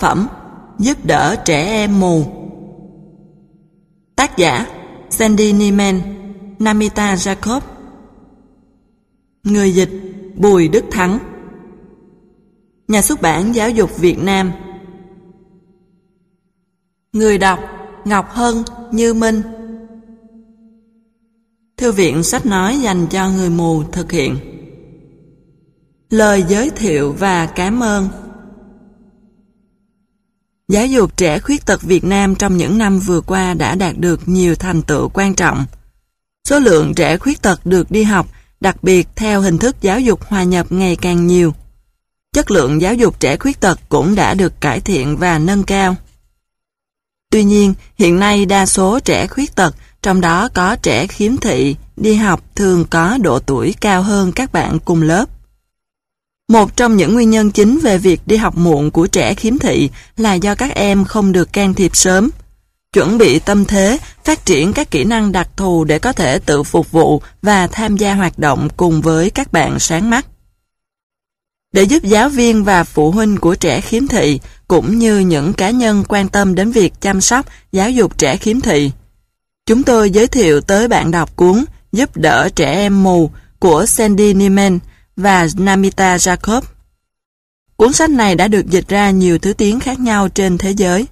phẩm Giúp đỡ trẻ em mù. Tác giả Sandy Niemann, Namita Jacob. Người dịch Bùi Đức Thắng. Nhà xuất bản Giáo dục Việt Nam. Người đọc Ngọc Hân, Như Minh. Thư viện sách nói dành cho người mù thực hiện. Lời giới thiệu và cảm ơn. Giáo dục trẻ khuyết tật Việt Nam trong những năm vừa qua đã đạt được nhiều thành tựu quan trọng. Số lượng trẻ khuyết tật được đi học, đặc biệt theo hình thức giáo dục hòa nhập ngày càng nhiều. Chất lượng giáo dục trẻ khuyết tật cũng đã được cải thiện và nâng cao. Tuy nhiên, hiện nay đa số trẻ khuyết tật, trong đó có trẻ khiếm thị, đi học thường có độ tuổi cao hơn các bạn cùng lớp. Một trong những nguyên nhân chính về việc đi học muộn của trẻ khiếm thị là do các em không được can thiệp sớm, chuẩn bị tâm thế, phát triển các kỹ năng đặc thù để có thể tự phục vụ và tham gia hoạt động cùng với các bạn sáng mắt. Để giúp giáo viên và phụ huynh của trẻ khiếm thị, cũng như những cá nhân quan tâm đến việc chăm sóc, giáo dục trẻ khiếm thị, chúng tôi giới thiệu tới bạn đọc cuốn Giúp đỡ trẻ em mù của Sandy Niemann và Namita Jacob. Cuốn sách này đã được dịch ra nhiều thứ tiếng khác nhau trên thế giới.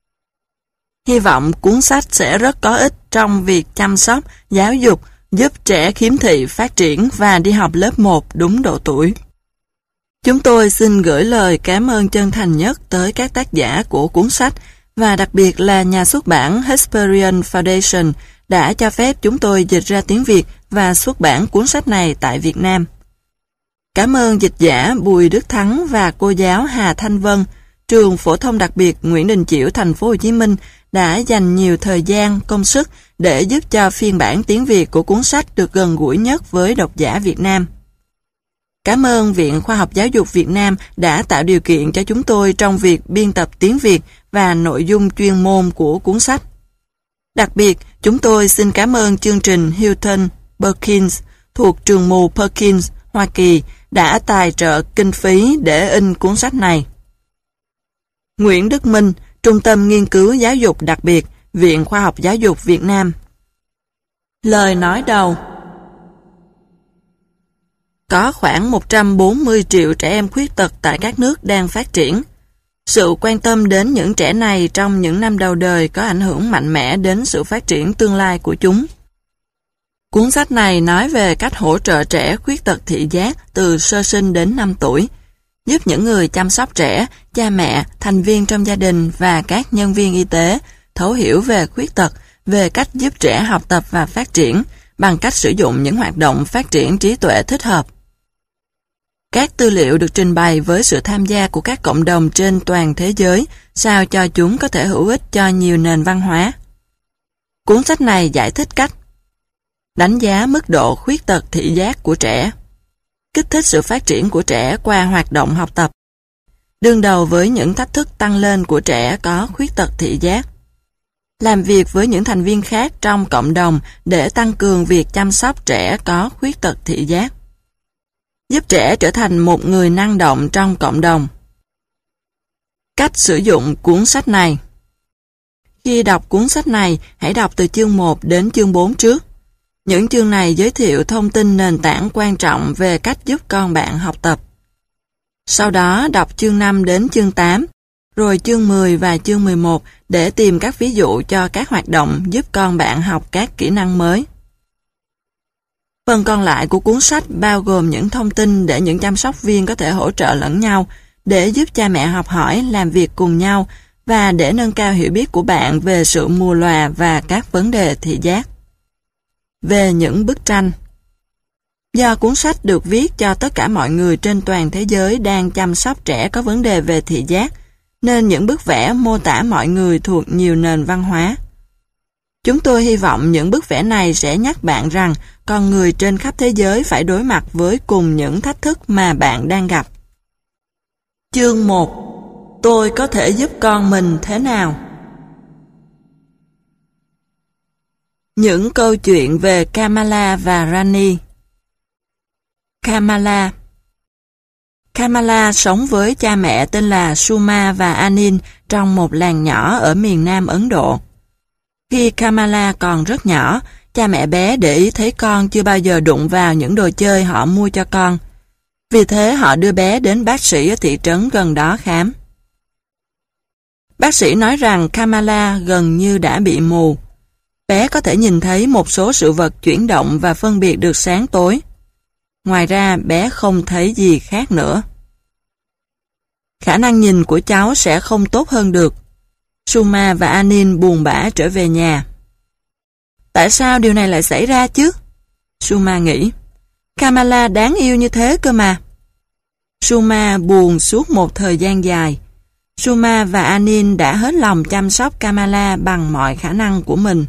Hy vọng cuốn sách sẽ rất có ích trong việc chăm sóc, giáo dục, giúp trẻ khiếm thị phát triển và đi học lớp 1 đúng độ tuổi. Chúng tôi xin gửi lời cảm ơn chân thành nhất tới các tác giả của cuốn sách và đặc biệt là nhà xuất bản Hesperian Foundation đã cho phép chúng tôi dịch ra tiếng Việt và xuất bản cuốn sách này tại Việt Nam. Cảm ơn dịch giả Bùi Đức Thắng và cô giáo Hà Thanh Vân, trường phổ thông đặc biệt Nguyễn Đình Chiểu, thành phố Hồ Chí Minh đã dành nhiều thời gian, công sức để giúp cho phiên bản tiếng Việt của cuốn sách được gần gũi nhất với độc giả Việt Nam. Cảm ơn Viện Khoa học Giáo dục Việt Nam đã tạo điều kiện cho chúng tôi trong việc biên tập tiếng Việt và nội dung chuyên môn của cuốn sách. Đặc biệt, chúng tôi xin cảm ơn chương trình Hilton Perkins thuộc trường mù Perkins, Hoa Kỳ đã tài trợ kinh phí để in cuốn sách này. Nguyễn Đức Minh, Trung tâm Nghiên cứu Giáo dục Đặc biệt, Viện Khoa học Giáo dục Việt Nam. Lời nói đầu. Có khoảng 140 triệu trẻ em khuyết tật tại các nước đang phát triển. Sự quan tâm đến những trẻ này trong những năm đầu đời có ảnh hưởng mạnh mẽ đến sự phát triển tương lai của chúng. Cuốn sách này nói về cách hỗ trợ trẻ khuyết tật thị giác từ sơ sinh đến 5 tuổi, giúp những người chăm sóc trẻ, cha mẹ, thành viên trong gia đình và các nhân viên y tế thấu hiểu về khuyết tật, về cách giúp trẻ học tập và phát triển bằng cách sử dụng những hoạt động phát triển trí tuệ thích hợp. Các tư liệu được trình bày với sự tham gia của các cộng đồng trên toàn thế giới sao cho chúng có thể hữu ích cho nhiều nền văn hóa. Cuốn sách này giải thích cách đánh giá mức độ khuyết tật thị giác của trẻ, kích thích sự phát triển của trẻ qua hoạt động học tập, đương đầu với những thách thức tăng lên của trẻ có khuyết tật thị giác, làm việc với những thành viên khác trong cộng đồng để tăng cường việc chăm sóc trẻ có khuyết tật thị giác, giúp trẻ trở thành một người năng động trong cộng đồng. Cách sử dụng cuốn sách này. Khi đọc cuốn sách này, hãy đọc từ chương 1 đến chương 4 trước. Những chương này giới thiệu thông tin nền tảng quan trọng về cách giúp con bạn học tập. Sau đó đọc chương 5 đến chương 8, rồi chương 10 và chương 11 để tìm các ví dụ cho các hoạt động giúp con bạn học các kỹ năng mới. Phần còn lại của cuốn sách bao gồm những thông tin để những chăm sóc viên có thể hỗ trợ lẫn nhau, để giúp cha mẹ học hỏi, làm việc cùng nhau và để nâng cao hiểu biết của bạn về sự mù lòa và các vấn đề thị giác. Về những bức tranh. Do cuốn sách được viết cho tất cả mọi người trên toàn thế giới đang chăm sóc trẻ có vấn đề về thị giác, nên những bức vẽ mô tả mọi người thuộc nhiều nền văn hóa. Chúng tôi hy vọng những bức vẽ này sẽ nhắc bạn rằng con người trên khắp thế giới phải đối mặt với cùng những thách thức mà bạn đang gặp. Chương 1. Tôi có thể giúp con mình thế nào? Những câu chuyện về Kamala và Rani. Kamala. Kamala sống với cha mẹ tên là Suma và Anil trong một làng nhỏ ở miền Nam Ấn Độ. Khi Kamala còn rất nhỏ, cha mẹ bé để ý thấy con chưa bao giờ đụng vào những đồ chơi họ mua cho con. Vì thế họ đưa bé đến bác sĩ ở thị trấn gần đó khám. Bác sĩ nói rằng Kamala gần như đã bị mù. Bé có thể nhìn thấy một số sự vật chuyển động và phân biệt được sáng tối. Ngoài ra, bé không thấy gì khác nữa. Khả năng nhìn của cháu sẽ không tốt hơn được. Suma và Anil buồn bã trở về nhà. Tại sao điều này lại xảy ra chứ? Suma nghĩ. Kamala đáng yêu như thế cơ mà. Suma buồn suốt một thời gian dài. Suma và Anil đã hết lòng chăm sóc Kamala bằng mọi khả năng của mình.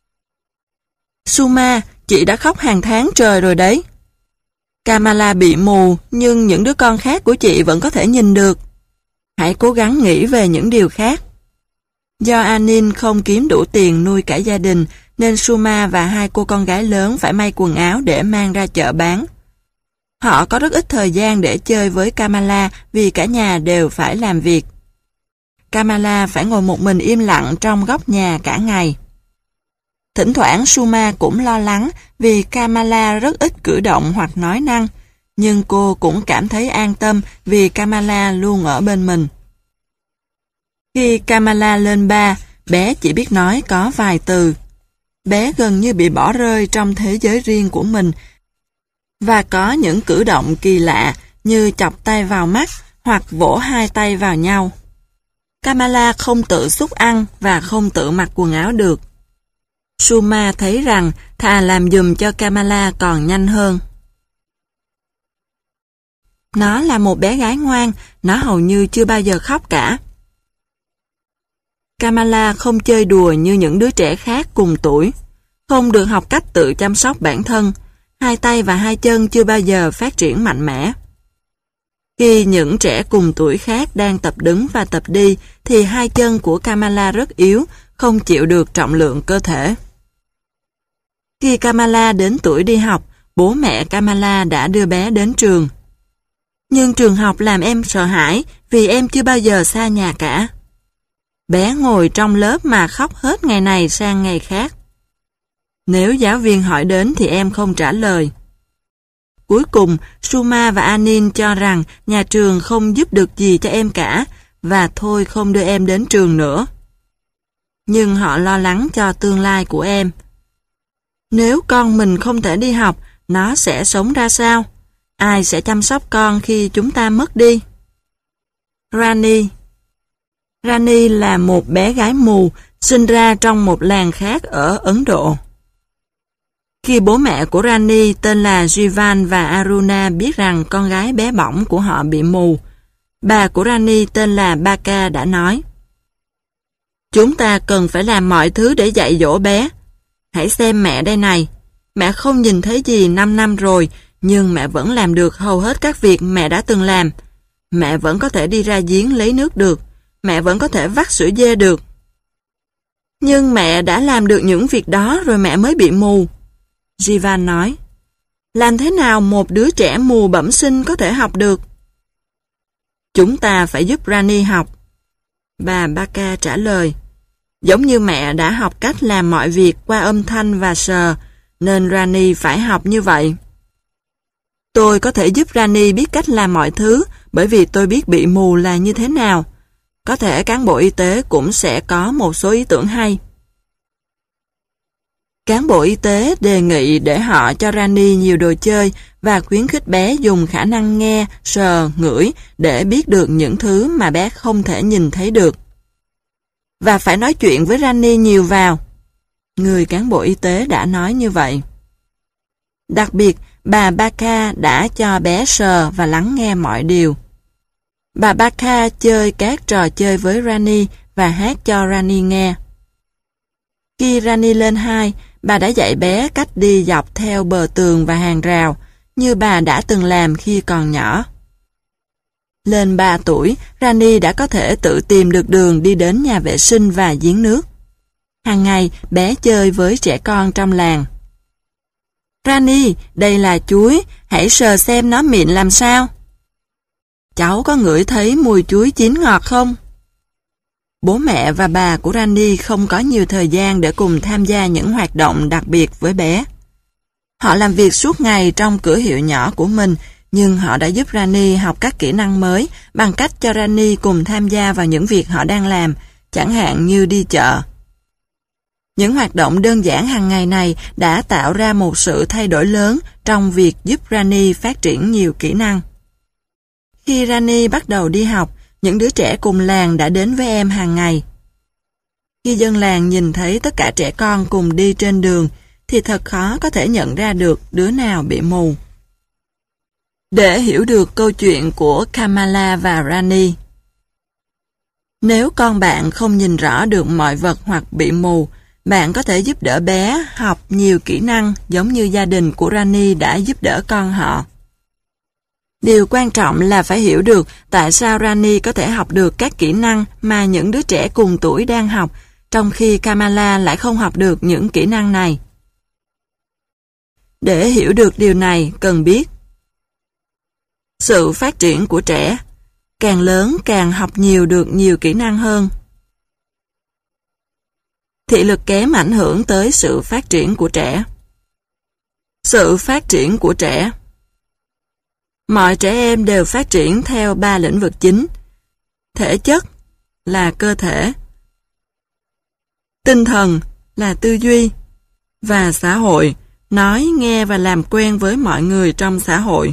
Suma, chị đã khóc hàng tháng trời rồi đấy. Kamala bị mù, nhưng những đứa con khác của chị vẫn có thể nhìn được. Hãy cố gắng nghĩ về những điều khác. Do Anil không kiếm đủ tiền nuôi cả gia đình, nên Suma và hai cô con gái lớn phải may quần áo để mang ra chợ bán. Họ có rất ít thời gian để chơi với Kamala vì cả nhà đều phải làm việc. Kamala phải ngồi một mình im lặng trong góc nhà cả ngày. Thỉnh thoảng Suma cũng lo lắng vì Kamala rất ít cử động hoặc nói năng, nhưng cô cũng cảm thấy an tâm vì Kamala luôn ở bên mình. Khi Kamala lên 3, bé chỉ biết nói có vài từ. Bé gần như bị bỏ rơi trong thế giới riêng của mình và có những cử động kỳ lạ như chọc tay vào mắt hoặc vỗ hai tay vào nhau. Kamala không tự xúc ăn và không tự mặc quần áo được. Suma thấy rằng thà làm giùm cho Kamala còn nhanh hơn. Nó là một bé gái ngoan, nó hầu như chưa bao giờ khóc cả. Kamala không chơi đùa như những đứa trẻ khác cùng tuổi, không được học cách tự chăm sóc bản thân, hai tay và hai chân chưa bao giờ phát triển mạnh mẽ. Khi những trẻ cùng tuổi khác đang tập đứng và tập đi, thì hai chân của Kamala rất yếu, không chịu được trọng lượng cơ thể. Khi Kamala đến tuổi đi học, bố mẹ Kamala đã đưa bé đến trường. Nhưng trường học làm em sợ hãi vì em chưa bao giờ xa nhà cả. Bé ngồi trong lớp mà khóc hết ngày này sang ngày khác. Nếu giáo viên hỏi đến thì em không trả lời. Cuối cùng, Suma và Anil cho rằng nhà trường không giúp được gì cho em cả và thôi không đưa em đến trường nữa. Nhưng họ lo lắng cho tương lai của em. Nếu con mình không thể đi học, nó sẽ sống ra sao? Ai sẽ chăm sóc con khi chúng ta mất đi? Rani là một bé gái mù, sinh ra trong một làng khác ở Ấn Độ. Khi bố mẹ của Rani tên là Jivan và Aruna biết rằng con gái bé bỏng của họ bị mù, bà của Rani tên là Baka đã nói: "Chúng ta cần phải làm mọi thứ để dạy dỗ bé. Hãy xem mẹ đây này, mẹ không nhìn thấy gì 5 năm rồi, nhưng mẹ vẫn làm được hầu hết các việc mẹ đã từng làm. Mẹ vẫn có thể đi ra giếng lấy nước được, mẹ vẫn có thể vắt sữa dê được. Nhưng mẹ đã làm được những việc đó rồi mẹ mới bị mù." Jivan nói: "Làm thế nào một đứa trẻ mù bẩm sinh có thể học được?" "Chúng ta phải giúp Rani học." Bà Baka trả lời: "Giống như mẹ đã học cách làm mọi việc qua âm thanh và sờ, nên Rani phải học như vậy." "Tôi có thể giúp Rani biết cách làm mọi thứ bởi vì tôi biết bị mù là như thế nào. Có thể cán bộ y tế cũng sẽ có một số ý tưởng hay." Cán bộ y tế đề nghị để họ cho Rani nhiều đồ chơi và khuyến khích bé dùng khả năng nghe, sờ, ngửi để biết được những thứ mà bé không thể nhìn thấy được. Và phải nói chuyện với Rani nhiều vào. Người cán bộ y tế đã nói như vậy. Đặc biệt, bà Baka đã cho bé sờ và lắng nghe mọi điều. Bà Baka chơi các trò chơi với Rani và hát cho Rani nghe. Khi Rani lên 2, bà đã dạy bé cách đi dọc theo bờ tường và hàng rào, như bà đã từng làm khi còn nhỏ. Lên 3 tuổi, Rani đã có thể tự tìm được đường đi đến nhà vệ sinh và giếng nước. Hàng ngày, bé chơi với trẻ con trong làng. "Rani, đây là chuối, hãy sờ xem nó mịn làm sao." cháu có ngửi thấy mùi chuối chín ngọt không? Bố mẹ và bà của Rani không có nhiều thời gian để cùng tham gia những hoạt động đặc biệt với bé. Họ làm việc suốt ngày trong cửa hiệu nhỏ của mình, nhưng họ đã giúp Rani học các kỹ năng mới bằng cách cho Rani cùng tham gia vào những việc họ đang làm, chẳng hạn như đi chợ. Những hoạt động đơn giản hàng ngày này đã tạo ra một sự thay đổi lớn trong việc giúp Rani phát triển nhiều kỹ năng. Khi Rani bắt đầu đi học, những đứa trẻ cùng làng đã đến với em hàng ngày. Khi dân làng nhìn thấy tất cả trẻ con cùng đi trên đường, thì thật khó có thể nhận ra được đứa nào bị mù. Để hiểu được câu chuyện của Kamala và Rani. Nếu con bạn không nhìn rõ được mọi vật hoặc bị mù, bạn có thể giúp đỡ bé học nhiều kỹ năng giống như gia đình của Rani đã giúp đỡ con họ. Điều quan trọng là phải hiểu được tại sao Rani có thể học được các kỹ năng mà những đứa trẻ cùng tuổi đang học, trong khi Kamala lại không học được những kỹ năng này. Để hiểu được điều này, cần biết sự phát triển của trẻ. Càng lớn càng học nhiều được nhiều kỹ năng hơn. Thị lực kém ảnh hưởng tới sự phát triển của trẻ. Sự phát triển của trẻ. Mọi trẻ em đều phát triển theo 3 lĩnh vực chính. Thể chất là cơ thể, tinh thần là tư duy, và xã hội, nói, nghe và làm quen với mọi người trong xã hội.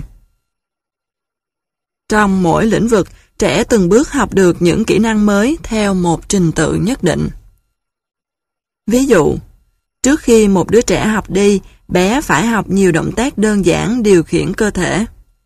Trong mỗi lĩnh vực, trẻ từng bước học được những kỹ năng mới theo một trình tự nhất định. Ví dụ, trước khi một đứa trẻ học đi, bé phải học nhiều động tác đơn giản điều khiển cơ thể.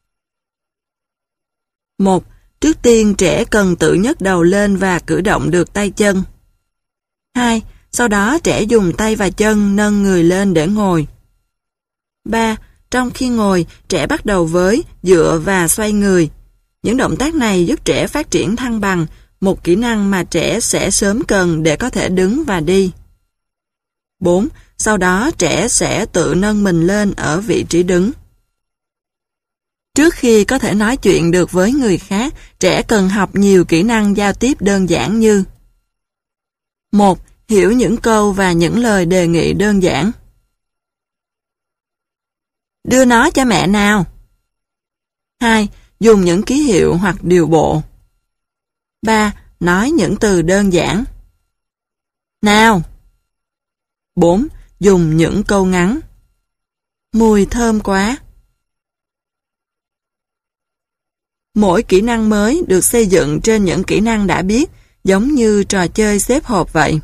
1. Trước tiên trẻ cần tự nhấc đầu lên và cử động được tay chân. 2. Sau đó trẻ dùng tay và chân nâng người lên để ngồi. 3. Trong khi ngồi, trẻ bắt đầu với dựa và xoay người. Những động tác này giúp trẻ phát triển thăng bằng, một kỹ năng mà trẻ sẽ sớm cần để có thể đứng và đi. 4. Sau đó trẻ sẽ tự nâng mình lên ở vị trí đứng. Trước khi có thể nói chuyện được với người khác, trẻ cần học nhiều kỹ năng giao tiếp đơn giản như: 1. Hiểu những câu và những lời đề nghị đơn giản. Đưa nó cho mẹ nào. 2. Dùng những ký hiệu hoặc điều bộ. 3. Nói những từ đơn giản. Nào. 4. Dùng những câu ngắn. Mùi thơm quá. Mỗi kỹ năng mới được xây dựng trên những kỹ năng đã biết, giống như trò chơi xếp hộp vậy.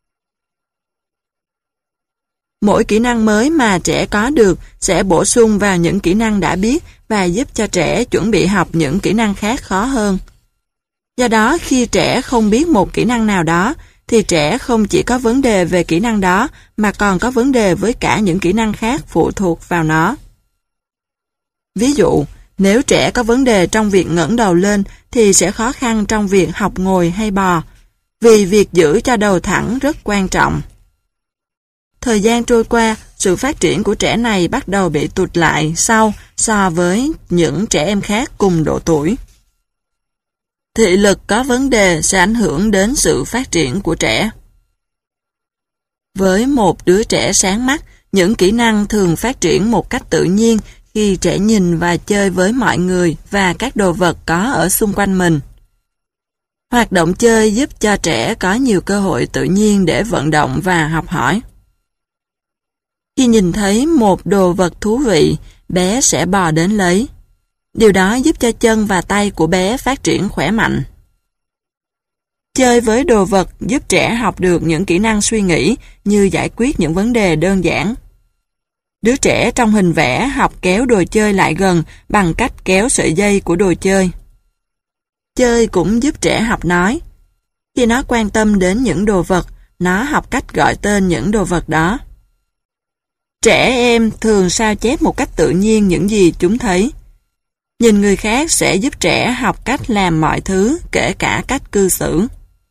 Mỗi kỹ năng mới mà trẻ có được sẽ bổ sung vào những kỹ năng đã biết và giúp cho trẻ chuẩn bị học những kỹ năng khác khó hơn. Do đó, khi trẻ không biết một kỹ năng nào đó, thì trẻ không chỉ có vấn đề về kỹ năng đó, mà còn có vấn đề với cả những kỹ năng khác phụ thuộc vào nó. Ví dụ, nếu trẻ có vấn đề trong việc ngẩng đầu lên, thì sẽ khó khăn trong việc học ngồi hay bò, vì việc giữ cho đầu thẳng rất quan trọng. Thời gian trôi qua, sự phát triển của trẻ này bắt đầu bị tụt lại sau so với những trẻ em khác cùng độ tuổi. Thị lực có vấn đề sẽ ảnh hưởng đến sự phát triển của trẻ. Với một đứa trẻ sáng mắt, những kỹ năng thường phát triển một cách tự nhiên khi trẻ nhìn và chơi với mọi người và các đồ vật có ở xung quanh mình. Hoạt động chơi giúp cho trẻ có nhiều cơ hội tự nhiên để vận động và học hỏi. Khi nhìn thấy một đồ vật thú vị, bé sẽ bò đến lấy. Điều đó giúp cho chân và tay của bé phát triển khỏe mạnh. Chơi với đồ vật giúp trẻ học được những kỹ năng suy nghĩ như giải quyết những vấn đề đơn giản. Đứa trẻ trong hình vẽ học kéo đồ chơi lại gần bằng cách kéo sợi dây của đồ chơi. Chơi cũng giúp trẻ học nói. Khi nó quan tâm đến những đồ vật, nó học cách gọi tên những đồ vật đó. Trẻ em thường sao chép một cách tự nhiên những gì chúng thấy. Nhìn người khác sẽ giúp trẻ học cách làm mọi thứ, kể cả cách cư xử.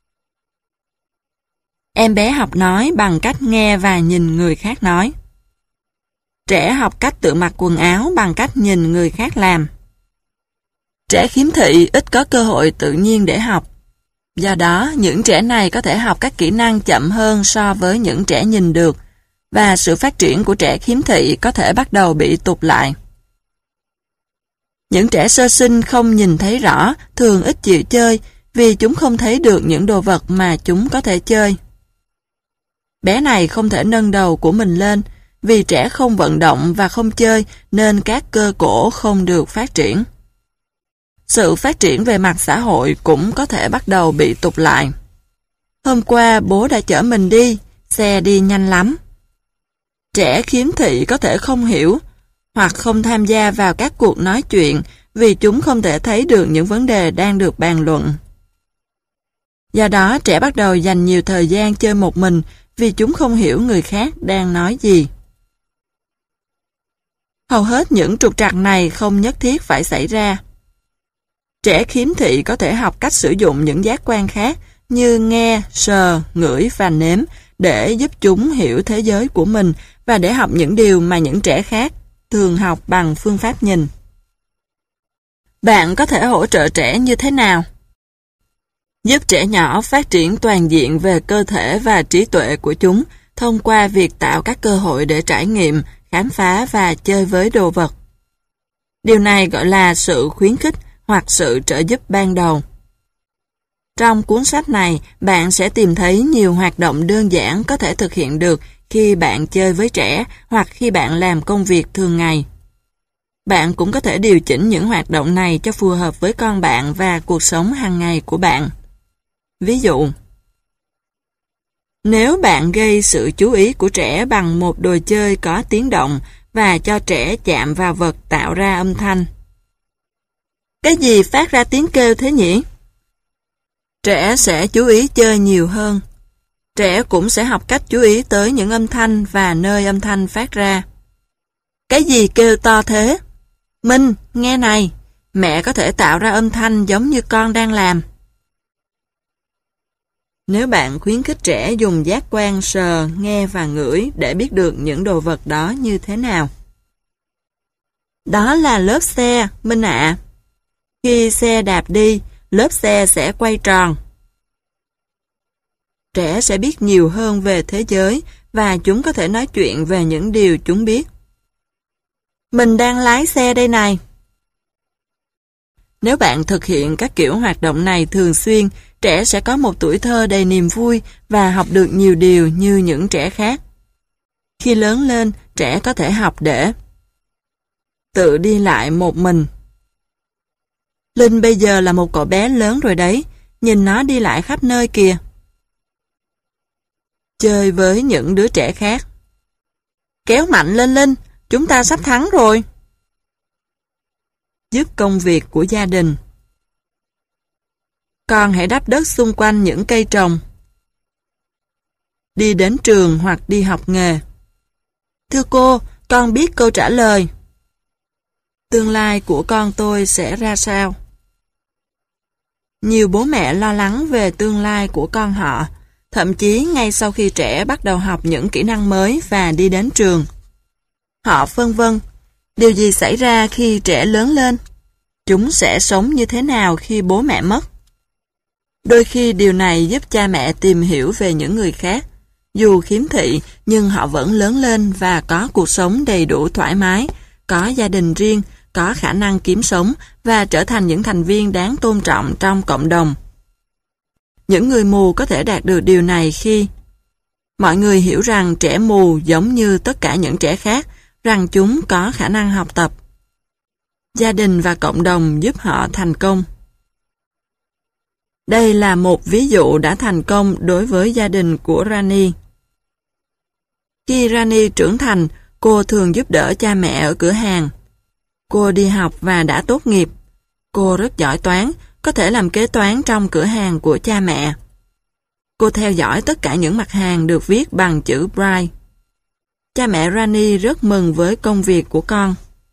Em bé học nói bằng cách nghe và nhìn người khác nói. Trẻ học cách tự mặc quần áo bằng cách nhìn người khác làm. Trẻ khiếm thị ít có cơ hội tự nhiên để học. Do đó, những trẻ này có thể học các kỹ năng chậm hơn so với những trẻ nhìn được, và sự phát triển của trẻ khiếm thị có thể bắt đầu bị tụt lại. Những trẻ sơ sinh không nhìn thấy rõ thường ít chịu chơi vì chúng không thấy được những đồ vật mà chúng có thể chơi. Bé này không thể nâng đầu của mình lên vì trẻ không vận động và không chơi nên các cơ cổ không được phát triển. Sự phát triển về mặt xã hội cũng có thể bắt đầu bị tụt lại. Hôm qua bố đã chở mình đi, xe đi nhanh lắm. Trẻ khiếm thị có thể không hiểu hoặc không tham gia vào các cuộc nói chuyện vì chúng không thể thấy được những vấn đề đang được bàn luận. Do đó trẻ bắt đầu dành nhiều thời gian chơi một mình vì chúng không hiểu người khác đang nói gì. Hầu hết những trục trặc này không nhất thiết phải xảy ra. Trẻ khiếm thị có thể học cách sử dụng những giác quan khác như nghe, sờ, ngửi và nếm để giúp chúng hiểu thế giới của mình và để học những điều mà những trẻ khác thường học bằng phương pháp nhìn. Bạn có thể hỗ trợ trẻ như thế nào? Giúp trẻ nhỏ phát triển toàn diện về cơ thể và trí tuệ của chúng thông qua việc tạo các cơ hội để trải nghiệm, khám phá và chơi với đồ vật. Điều này gọi là sự khuyến khích hoặc sự trợ giúp ban đầu. Trong cuốn sách này, bạn sẽ tìm thấy nhiều hoạt động đơn giản có thể thực hiện được khi bạn chơi với trẻ hoặc khi bạn làm công việc thường ngày. Bạn cũng có thể điều chỉnh những hoạt động này cho phù hợp với con bạn và cuộc sống hàng ngày của bạn. Ví dụ, nếu bạn gây sự chú ý của trẻ bằng một đồ chơi có tiếng động và cho trẻ chạm vào vật tạo ra âm thanh. Cái gì phát ra tiếng kêu thế nhỉ? Trẻ sẽ chú ý chơi nhiều hơn. Trẻ cũng sẽ học cách chú ý tới những âm thanh và nơi âm thanh phát ra. Cái gì kêu to thế? Minh, nghe này, mẹ có thể tạo ra âm thanh giống như con đang làm. Nếu bạn khuyến khích trẻ dùng giác quan sờ, nghe và ngửi để biết được những đồ vật đó như thế nào. Đó là lớp xe, Minh ạ. Khi xe đạp đi, lớp xe sẽ quay tròn. Trẻ sẽ biết nhiều hơn về thế giới và chúng có thể nói chuyện về những điều chúng biết. Mình đang lái xe đây này. Nếu bạn thực hiện các kiểu hoạt động này thường xuyên, trẻ sẽ có một tuổi thơ đầy niềm vui và học được nhiều điều như những trẻ khác. Khi lớn lên, trẻ có thể học để tự đi lại một mình. Linh bây giờ là một cậu bé lớn rồi đấy, nhìn nó đi lại khắp nơi kìa. Chơi với những đứa trẻ khác. Kéo mạnh lên Linh, chúng ta sắp thắng rồi. Giúp công việc của gia đình. Con hãy đắp đất xung quanh những cây trồng. Đi đến trường hoặc đi học nghề. Thưa cô, con biết câu trả lời. Tương lai của con tôi sẽ ra sao? Nhiều bố mẹ lo lắng về tương lai của con họ, thậm chí ngay sau khi trẻ bắt đầu học những kỹ năng mới và đi đến trường. Họ phân vân, điều gì xảy ra khi trẻ lớn lên? Chúng sẽ sống như thế nào khi bố mẹ mất? Đôi khi điều này giúp cha mẹ tìm hiểu về những người khác. Dù khiếm thị, nhưng họ vẫn lớn lên và có cuộc sống đầy đủ thoải mái, có gia đình riêng, có khả năng kiếm sống và trở thành những thành viên đáng tôn trọng trong cộng đồng. Những người mù có thể đạt được điều này khi mọi người hiểu rằng trẻ mù giống như tất cả những trẻ khác, rằng chúng có khả năng học tập. Gia đình và cộng đồng giúp họ thành công. Đây là một ví dụ đã thành công đối với gia đình của Rani. Khi Rani trưởng thành, cô thường giúp đỡ cha mẹ ở cửa hàng. Cô đi học và đã tốt nghiệp. Cô rất giỏi toán, có thể làm kế toán trong cửa hàng của cha mẹ. Cô theo dõi tất cả những mặt hàng được viết bằng chữ Braille. Cha mẹ Rani rất mừng với công việc của con.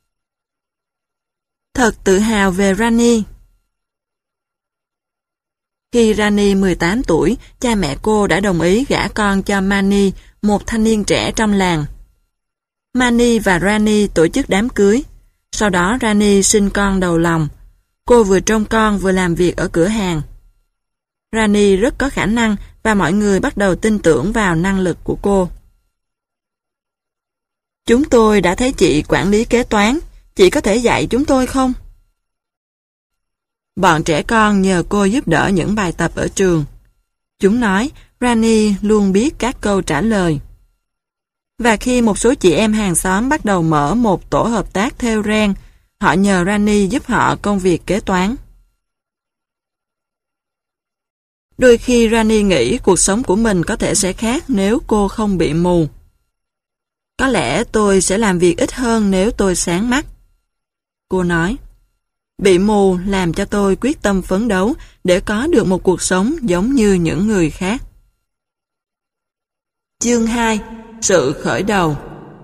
Thật tự hào về Rani. Khi Rani 18 tuổi, cha mẹ cô đã đồng ý gả con cho Mani, một thanh niên trẻ trong làng. Mani và Rani tổ chức đám cưới. Sau đó Rani sinh con đầu lòng. Cô vừa trông con vừa làm việc ở cửa hàng. Rani rất có khả năng và mọi người bắt đầu tin tưởng vào năng lực của cô. Chúng tôi đã thấy chị quản lý kế toán. Chị có thể dạy chúng tôi không? Bọn trẻ con nhờ cô giúp đỡ những bài tập ở trường. Chúng nói Rani luôn biết các câu trả lời. Và khi một số chị em hàng xóm bắt đầu mở một tổ hợp tác thêu ren, họ nhờ Rani giúp họ công việc kế toán. Đôi khi Rani nghĩ cuộc sống của mình có thể sẽ khác nếu cô không bị mù. Có lẽ tôi sẽ làm việc ít hơn nếu tôi sáng mắt. Cô nói, bị mù làm cho tôi quyết tâm phấn đấu để có được một cuộc sống giống như những người khác. Chương 2. Sự khởi đầu.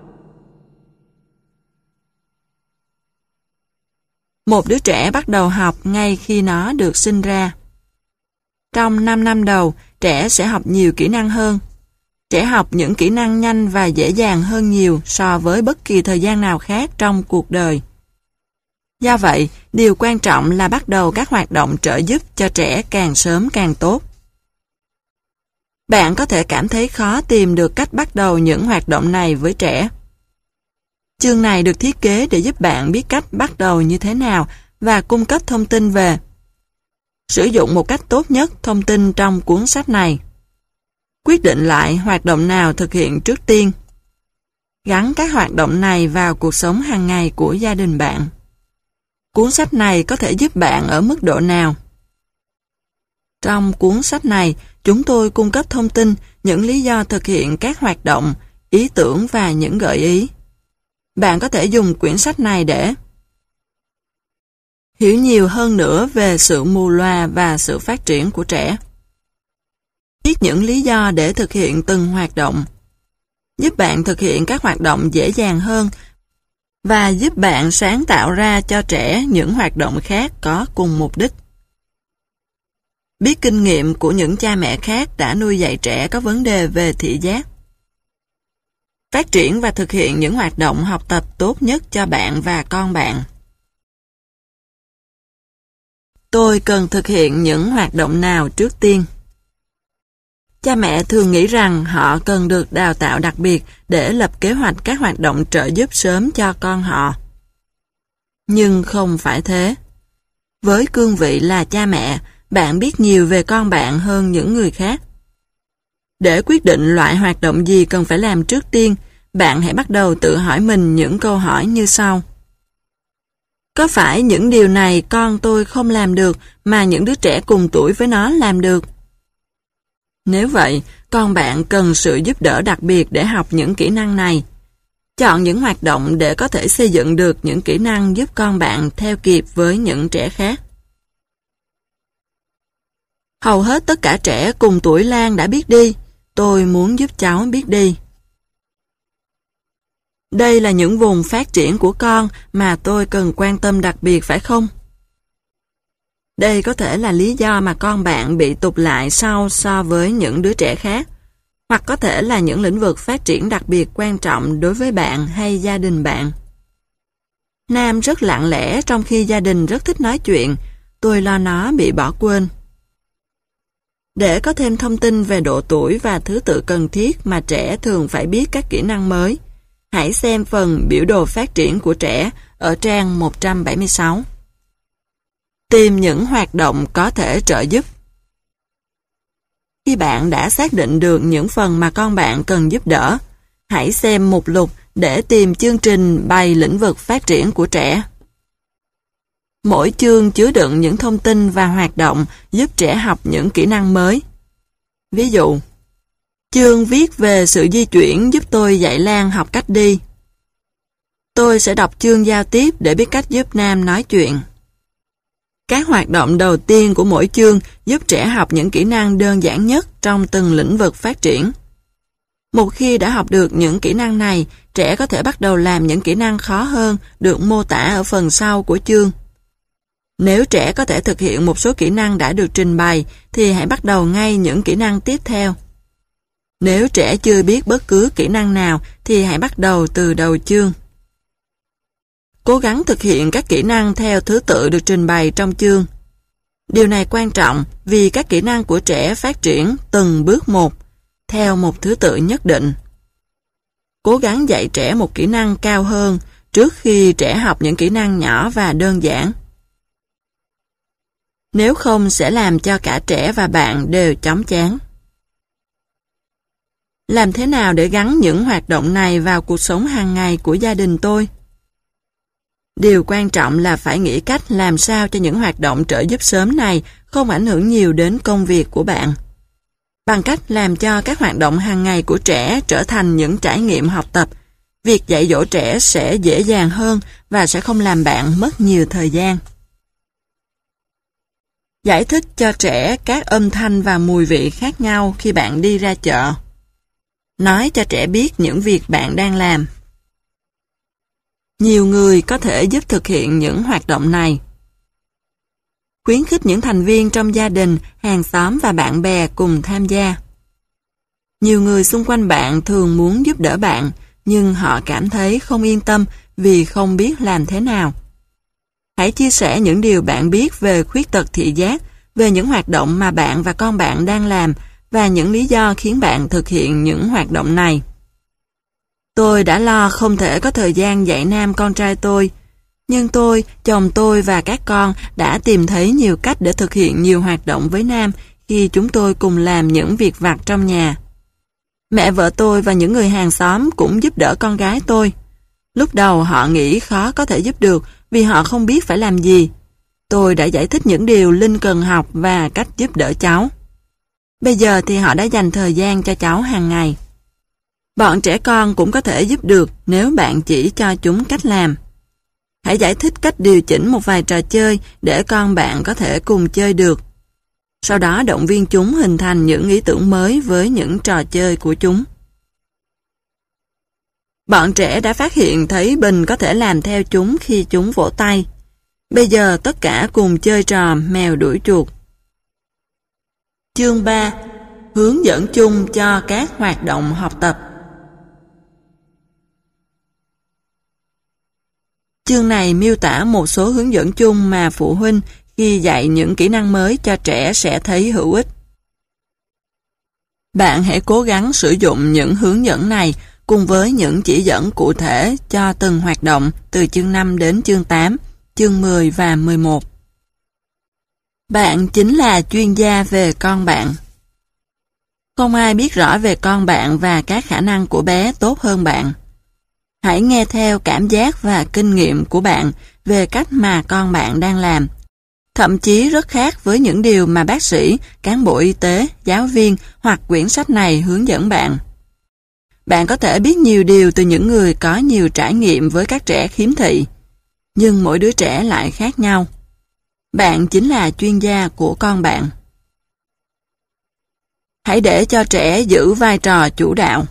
Một đứa trẻ bắt đầu học ngay khi nó được sinh ra. Trong 5 năm đầu, trẻ sẽ học nhiều kỹ năng hơn. Trẻ học những kỹ năng nhanh và dễ dàng hơn nhiều so với bất kỳ thời gian nào khác trong cuộc đời. Do vậy, điều quan trọng là bắt đầu các hoạt động trợ giúp cho trẻ càng sớm càng tốt. Bạn có thể cảm thấy khó tìm được cách bắt đầu những hoạt động này với trẻ. Chương này được thiết kế để giúp bạn biết cách bắt đầu như thế nào và cung cấp thông tin về sử dụng một cách tốt nhất thông tin trong cuốn sách này. Quyết định lại hoạt động nào thực hiện trước tiên. Gắn các hoạt động này vào cuộc sống hàng ngày của gia đình bạn. Cuốn sách này có thể giúp bạn ở mức độ nào? Trong cuốn sách này, chúng tôi cung cấp thông tin, những lý do thực hiện các hoạt động, ý tưởng và những gợi ý. Bạn có thể dùng quyển sách này để hiểu nhiều hơn nữa về sự mù loà và sự phát triển của trẻ. Biết những lý do để thực hiện từng hoạt động. Giúp bạn thực hiện các hoạt động dễ dàng hơn và giúp bạn sáng tạo ra cho trẻ những hoạt động khác có cùng mục đích. Biết kinh nghiệm của những cha mẹ khác đã nuôi dạy trẻ có vấn đề về thị giác. Phát triển và thực hiện những hoạt động học tập tốt nhất cho bạn và con bạn. Tôi cần thực hiện những hoạt động nào trước tiên? Cha mẹ thường nghĩ rằng họ cần được đào tạo đặc biệt để lập kế hoạch các hoạt động trợ giúp sớm cho con họ. Nhưng không phải thế. Với cương vị là cha mẹ, bạn biết nhiều về con bạn hơn những người khác. Để quyết định loại hoạt động gì cần phải làm trước tiên, bạn hãy bắt đầu tự hỏi mình những câu hỏi như sau. Có phải những điều này con tôi không làm được mà những đứa trẻ cùng tuổi với nó làm được? Nếu vậy, con bạn cần sự giúp đỡ đặc biệt để học những kỹ năng này. Chọn những hoạt động để có thể xây dựng được những kỹ năng giúp con bạn theo kịp với những trẻ khác. Hầu hết tất cả trẻ cùng tuổi Lan đã biết đi. Tôi muốn giúp cháu biết đi. Đây là những vùng phát triển của con mà tôi cần quan tâm đặc biệt phải không? Đây có thể là lý do mà con bạn bị tụt lại sau so với những đứa trẻ khác, hoặc có thể là những lĩnh vực phát triển đặc biệt quan trọng đối với bạn hay gia đình bạn. Nam rất lặng lẽ trong khi gia đình rất thích nói chuyện, tôi lo nó bị bỏ quên. Để có thêm thông tin về độ tuổi và thứ tự cần thiết mà trẻ thường phải biết các kỹ năng mới, hãy xem phần biểu đồ phát triển của trẻ ở trang 176. Tìm những hoạt động có thể trợ giúp. Khi bạn đã xác định được những phần mà con bạn cần giúp đỡ, hãy xem mục lục để tìm chương trình bày lĩnh vực phát triển của trẻ. Mỗi chương chứa đựng những thông tin và hoạt động giúp trẻ học những kỹ năng mới. Ví dụ, chương viết về sự di chuyển giúp tôi dạy Lan học cách đi. Tôi sẽ đọc chương giao tiếp để biết cách giúp Nam nói chuyện. Các hoạt động đầu tiên của mỗi chương giúp trẻ học những kỹ năng đơn giản nhất trong từng lĩnh vực phát triển. Một khi đã học được những kỹ năng này, trẻ có thể bắt đầu làm những kỹ năng khó hơn được mô tả ở phần sau của chương. Nếu trẻ có thể thực hiện một số kỹ năng đã được trình bày, thì hãy bắt đầu ngay những kỹ năng tiếp theo. Nếu trẻ chưa biết bất cứ kỹ năng nào, thì hãy bắt đầu từ đầu chương. Cố gắng thực hiện các kỹ năng theo thứ tự được trình bày trong chương. Điều này quan trọng vì các kỹ năng của trẻ phát triển từng bước một, theo một thứ tự nhất định. Cố gắng dạy trẻ một kỹ năng cao hơn trước khi trẻ học những kỹ năng nhỏ và đơn giản. Nếu không sẽ làm cho cả trẻ và bạn đều chóng chán. Làm thế nào để gắn những hoạt động này vào cuộc sống hàng ngày của gia đình tôi? Điều quan trọng là phải nghĩ cách làm sao cho những hoạt động trợ giúp sớm này không ảnh hưởng nhiều đến công việc của bạn. Bằng cách làm cho các hoạt động hàng ngày của trẻ trở thành những trải nghiệm học tập, việc dạy dỗ trẻ sẽ dễ dàng hơn và sẽ không làm bạn mất nhiều thời gian. Giải thích cho trẻ các âm thanh và mùi vị khác nhau khi bạn đi ra chợ. Nói cho trẻ biết những việc bạn đang làm. Nhiều người có thể giúp thực hiện những hoạt động này. Khuyến khích những thành viên trong gia đình, hàng xóm và bạn bè cùng tham gia. Nhiều người xung quanh bạn thường muốn giúp đỡ bạn, nhưng họ cảm thấy không yên tâm vì không biết làm thế nào. Hãy chia sẻ những điều bạn biết về khuyết tật thị giác, về những hoạt động mà bạn và con bạn đang làm và những lý do khiến bạn thực hiện những hoạt động này. Tôi đã lo không thể có thời gian dạy Nam con trai tôi, nhưng tôi, chồng tôi và các con đã tìm thấy nhiều cách để thực hiện nhiều hoạt động với Nam khi chúng tôi cùng làm những việc vặt trong nhà. Mẹ vợ tôi và những người hàng xóm cũng giúp đỡ con gái tôi. Lúc đầu họ nghĩ khó có thể giúp được vì họ không biết phải làm gì. Tôi đã giải thích những điều Linh cần học và cách giúp đỡ cháu. Bây giờ thì họ đã dành thời gian cho cháu hàng ngày. Bọn trẻ con cũng có thể giúp được nếu bạn chỉ cho chúng cách làm. Hãy giải thích cách điều chỉnh một vài trò chơi để con bạn có thể cùng chơi được. Sau đó động viên chúng hình thành những ý tưởng mới với những trò chơi của chúng. Bọn trẻ đã phát hiện thấy Bình có thể làm theo chúng khi chúng vỗ tay. Bây giờ tất cả cùng chơi trò mèo đuổi chuột. Chương 3. Hướng dẫn chung cho các hoạt động học tập. Chương này miêu tả một số hướng dẫn chung mà phụ huynh khi dạy những kỹ năng mới cho trẻ sẽ thấy hữu ích. Bạn hãy cố gắng sử dụng những hướng dẫn này cùng với những chỉ dẫn cụ thể cho từng hoạt động từ chương 5 đến chương 8, chương 10 và 11. Bạn chính là chuyên gia về con bạn. Không ai biết rõ về con bạn và các khả năng của bé tốt hơn bạn. Hãy nghe theo cảm giác và kinh nghiệm của bạn về cách mà con bạn đang làm. Thậm chí rất khác với những điều mà bác sĩ, cán bộ y tế, giáo viên hoặc quyển sách này hướng dẫn bạn. Bạn có thể biết nhiều điều từ những người có nhiều trải nghiệm với các trẻ khiếm thị, nhưng mỗi đứa trẻ lại khác nhau. Bạn chính là chuyên gia của con bạn. Hãy để cho trẻ giữ vai trò chủ đạo.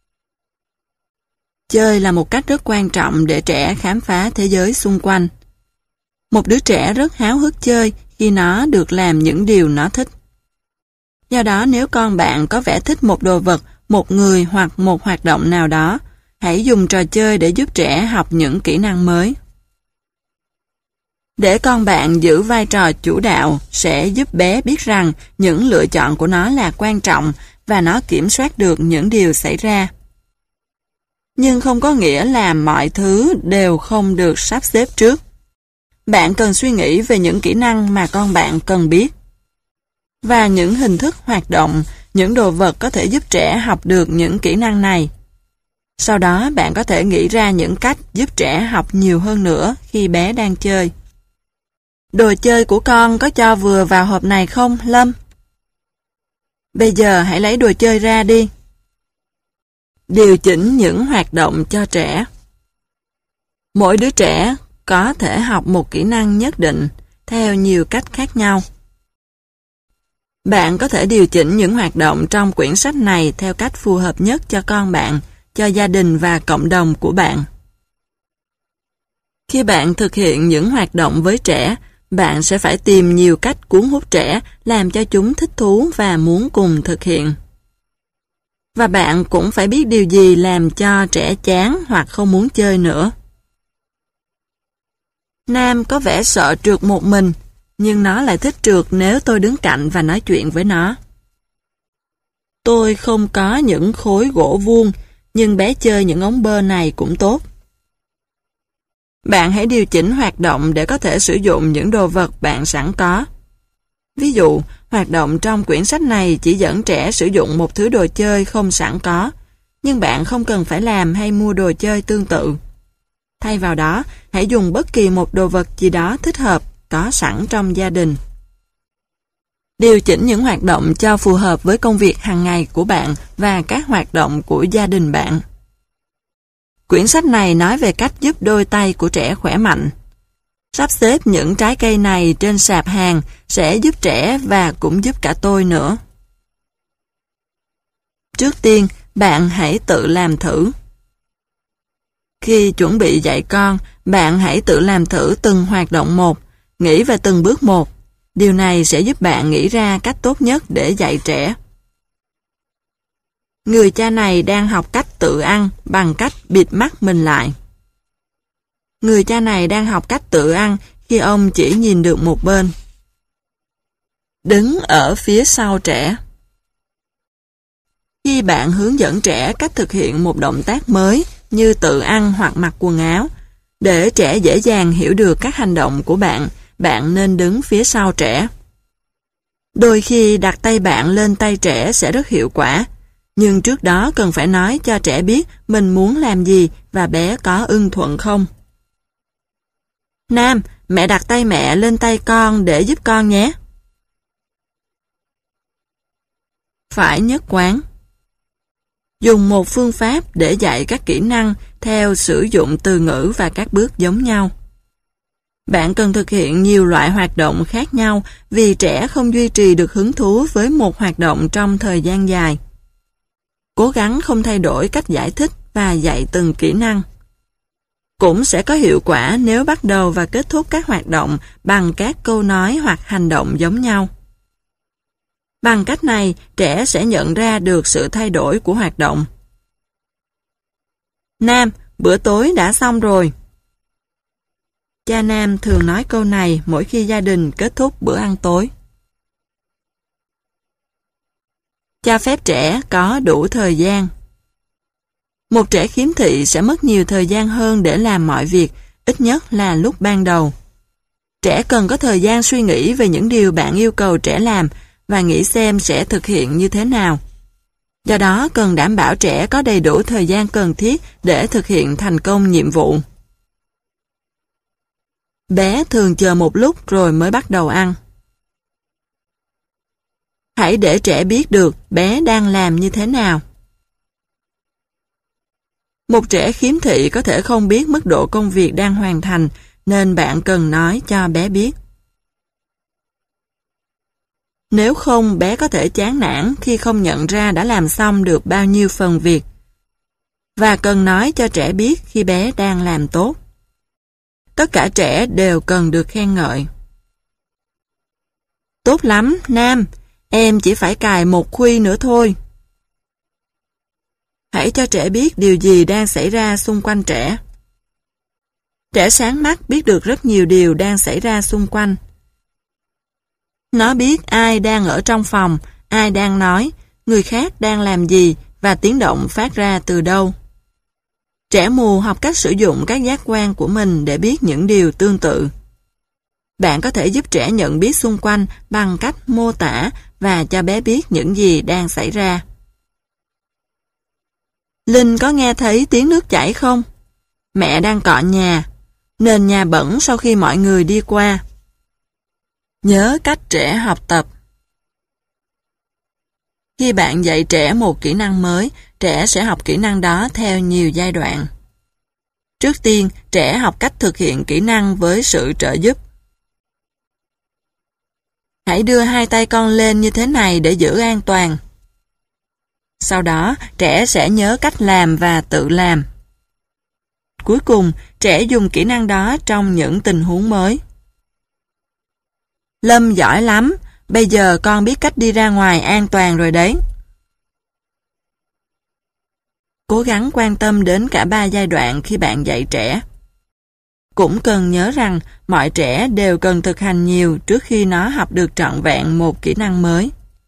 Chơi là một cách rất quan trọng để trẻ khám phá thế giới xung quanh. Một đứa trẻ rất háo hức chơi khi nó được làm những điều nó thích. Do đó nếu con bạn có vẻ thích một đồ vật, một người hoặc một hoạt động nào đó, hãy dùng trò chơi để giúp trẻ học những kỹ năng mới. Để con bạn giữ vai trò chủ đạo sẽ giúp bé biết rằng những lựa chọn của nó là quan trọng và nó kiểm soát được những điều xảy ra. Nhưng không có nghĩa là mọi thứ đều không được sắp xếp trước. Bạn cần suy nghĩ về những kỹ năng mà con bạn cần biết. Và những hình thức hoạt động, những đồ vật có thể giúp trẻ học được những kỹ năng này. Sau đó bạn có thể nghĩ ra những cách giúp trẻ học nhiều hơn nữa khi bé đang chơi. Đồ chơi của con có cho vừa vào hộp này không, Lâm? Bây giờ hãy lấy đồ chơi ra đi. Điều chỉnh những hoạt động cho trẻ. Mỗi đứa trẻ có thể học một kỹ năng nhất định theo nhiều cách khác nhau. Bạn có thể điều chỉnh những hoạt động trong quyển sách này theo cách phù hợp nhất cho con bạn, cho gia đình và cộng đồng của bạn. Khi bạn thực hiện những hoạt động với trẻ, bạn sẽ phải tìm nhiều cách cuốn hút trẻ, làm cho chúng thích thú và muốn cùng thực hiện. Và bạn cũng phải biết điều gì làm cho trẻ chán hoặc không muốn chơi nữa. Nam có vẻ sợ trượt một mình, nhưng nó lại thích trượt nếu tôi đứng cạnh và nói chuyện với nó. Tôi không có những khối gỗ vuông, nhưng bé chơi những ống bơ này cũng tốt. Bạn hãy điều chỉnh hoạt động để có thể sử dụng những đồ vật bạn sẵn có. Ví dụ, hoạt động trong quyển sách này chỉ dẫn trẻ sử dụng một thứ đồ chơi không sẵn có, nhưng bạn không cần phải làm hay mua đồ chơi tương tự. Thay vào đó, hãy dùng bất kỳ một đồ vật gì đó thích hợp, có sẵn trong gia đình. Điều chỉnh những hoạt động cho phù hợp với công việc hàng ngày của bạn và các hoạt động của gia đình bạn. Quyển sách này nói về cách giúp đôi tay của trẻ khỏe mạnh. Sắp xếp những trái cây này trên sạp hàng sẽ giúp trẻ và cũng giúp cả tôi nữa. Trước tiên, bạn hãy tự làm thử. Khi chuẩn bị dạy con, bạn hãy tự làm thử từng hoạt động một, nghĩ về từng bước một. Điều này sẽ giúp bạn nghĩ ra cách tốt nhất để dạy trẻ. Người cha này đang học cách tự ăn bằng cách bịt mắt mình lại. Người cha này đang học cách tự ăn khi ông chỉ nhìn được một bên. Đứng ở phía sau trẻ. Khi bạn hướng dẫn trẻ cách thực hiện một động tác mới như tự ăn hoặc mặc quần áo, để trẻ dễ dàng hiểu được các hành động của bạn, bạn nên đứng phía sau trẻ. Đôi khi đặt tay bạn lên tay trẻ sẽ rất hiệu quả, nhưng trước đó cần phải nói cho trẻ biết mình muốn làm gì và bé có ưng thuận không. Nam, mẹ đặt tay mẹ lên tay con để giúp con nhé. Phải nhất quán. Dùng một phương pháp để dạy các kỹ năng theo sử dụng từ ngữ và các bước giống nhau. Bạn cần thực hiện nhiều loại hoạt động khác nhau vì trẻ không duy trì được hứng thú với một hoạt động trong thời gian dài. Cố gắng không thay đổi cách giải thích và dạy từng kỹ năng. Cũng sẽ có hiệu quả nếu bắt đầu và kết thúc các hoạt động bằng các câu nói hoặc hành động giống nhau. Bằng cách này, trẻ sẽ nhận ra được sự thay đổi của hoạt động. Nam, bữa tối đã xong rồi. Cha Nam thường nói câu này mỗi khi gia đình kết thúc bữa ăn tối. Cho phép trẻ có đủ thời gian. Một trẻ khiếm thị sẽ mất nhiều thời gian hơn để làm mọi việc, ít nhất là lúc ban đầu. Trẻ cần có thời gian suy nghĩ về những điều bạn yêu cầu trẻ làm và nghĩ xem sẽ thực hiện như thế nào. Do đó, cần đảm bảo trẻ có đầy đủ thời gian cần thiết để thực hiện thành công nhiệm vụ. Bé thường chờ một lúc rồi mới bắt đầu ăn. Hãy để trẻ biết được bé đang làm như thế nào. Một trẻ khiếm thị có thể không biết mức độ công việc đang hoàn thành, nên bạn cần nói cho bé biết. Nếu không, bé có thể chán nản khi không nhận ra đã làm xong được bao nhiêu phần việc. Và cần nói cho trẻ biết khi bé đang làm tốt. Tất cả trẻ đều cần được khen ngợi. Tốt lắm, Nam, em chỉ phải cài một khuy nữa thôi. Hãy cho trẻ biết điều gì đang xảy ra xung quanh trẻ. Trẻ sáng mắt biết được rất nhiều điều đang xảy ra xung quanh. Nó biết ai đang ở trong phòng, ai đang nói, người khác đang làm gì và tiếng động phát ra từ đâu. Trẻ mù học cách sử dụng các giác quan của mình để biết những điều tương tự. Bạn có thể giúp trẻ nhận biết xung quanh bằng cách mô tả và cho bé biết những gì đang xảy ra. Linh có nghe thấy tiếng nước chảy không? Mẹ đang cọ nhà. Nền nhà bẩn sau khi mọi người đi qua. Nhớ cách trẻ học tập. Khi bạn dạy trẻ một kỹ năng mới, trẻ sẽ học kỹ năng đó theo nhiều giai đoạn. Trước tiên, trẻ học cách thực hiện kỹ năng với sự trợ giúp. Hãy đưa hai tay con lên như thế này để giữ an toàn. Sau đó, trẻ sẽ nhớ cách làm và tự làm. Cuối cùng, trẻ dùng kỹ năng đó trong những tình huống mới. Lâm giỏi lắm, bây giờ con biết cách đi ra ngoài an toàn rồi đấy. Cố gắng quan tâm đến cả ba giai đoạn khi bạn dạy trẻ. Cũng cần nhớ rằng mọi trẻ đều cần thực hành nhiều trước khi nó học được trọn vẹn một kỹ năng mới.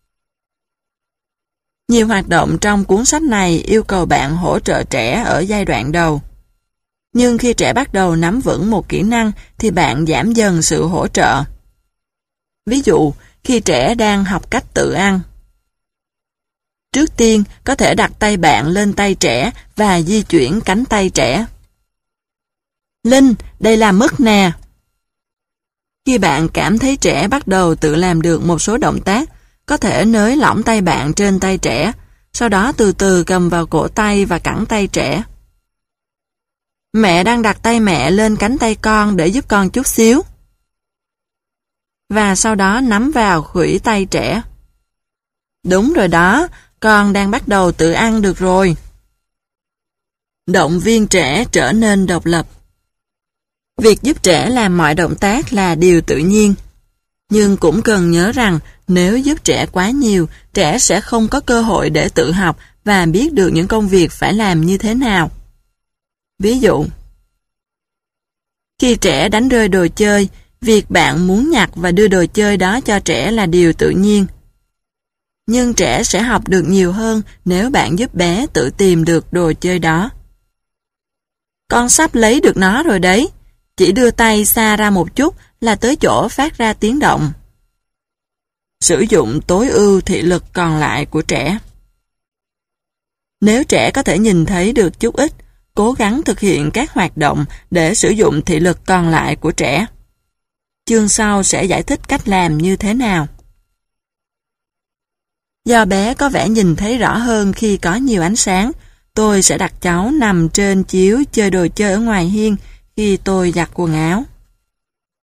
Nhiều hoạt động trong cuốn sách này yêu cầu bạn hỗ trợ trẻ ở giai đoạn đầu. Nhưng khi trẻ bắt đầu nắm vững một kỹ năng thì bạn giảm dần sự hỗ trợ. Ví dụ, khi trẻ đang học cách tự ăn. Trước tiên, có thể đặt tay bạn lên tay trẻ và di chuyển cánh tay trẻ. Linh, đây là mứt nè. Khi bạn cảm thấy trẻ bắt đầu tự làm được một số động tác, có thể nới lỏng tay bạn trên tay trẻ, sau đó từ từ cầm vào cổ tay và cẳng tay trẻ. Mẹ đang đặt tay mẹ lên cánh tay con để giúp con chút xíu. Và sau đó nắm vào khuỷu tay trẻ. Đúng rồi đó, con đang bắt đầu tự ăn được rồi. Động viên trẻ trở nên độc lập. Việc giúp trẻ làm mọi động tác là điều tự nhiên. Nhưng cũng cần nhớ rằng nếu giúp trẻ quá nhiều, trẻ sẽ không có cơ hội để tự học và biết được những công việc phải làm như thế nào. Ví dụ, khi trẻ đánh rơi đồ chơi, việc bạn muốn nhặt và đưa đồ chơi đó cho trẻ là điều tự nhiên. Nhưng trẻ sẽ học được nhiều hơn nếu bạn giúp bé tự tìm được đồ chơi đó. Con sắp lấy được nó rồi đấy. Chỉ đưa tay xa ra một chút là tới chỗ phát ra tiếng động. Sử dụng tối ưu thị lực còn lại của trẻ. Nếu trẻ có thể nhìn thấy được chút ít, cố gắng thực hiện các hoạt động để sử dụng thị lực còn lại của trẻ. Chương sau sẽ giải thích cách làm như thế nào. Do bé có vẻ nhìn thấy rõ hơn khi có nhiều ánh sáng, tôi sẽ đặt cháu nằm trên chiếu chơi đồ chơi ở ngoài hiên khi tôi giặt quần áo.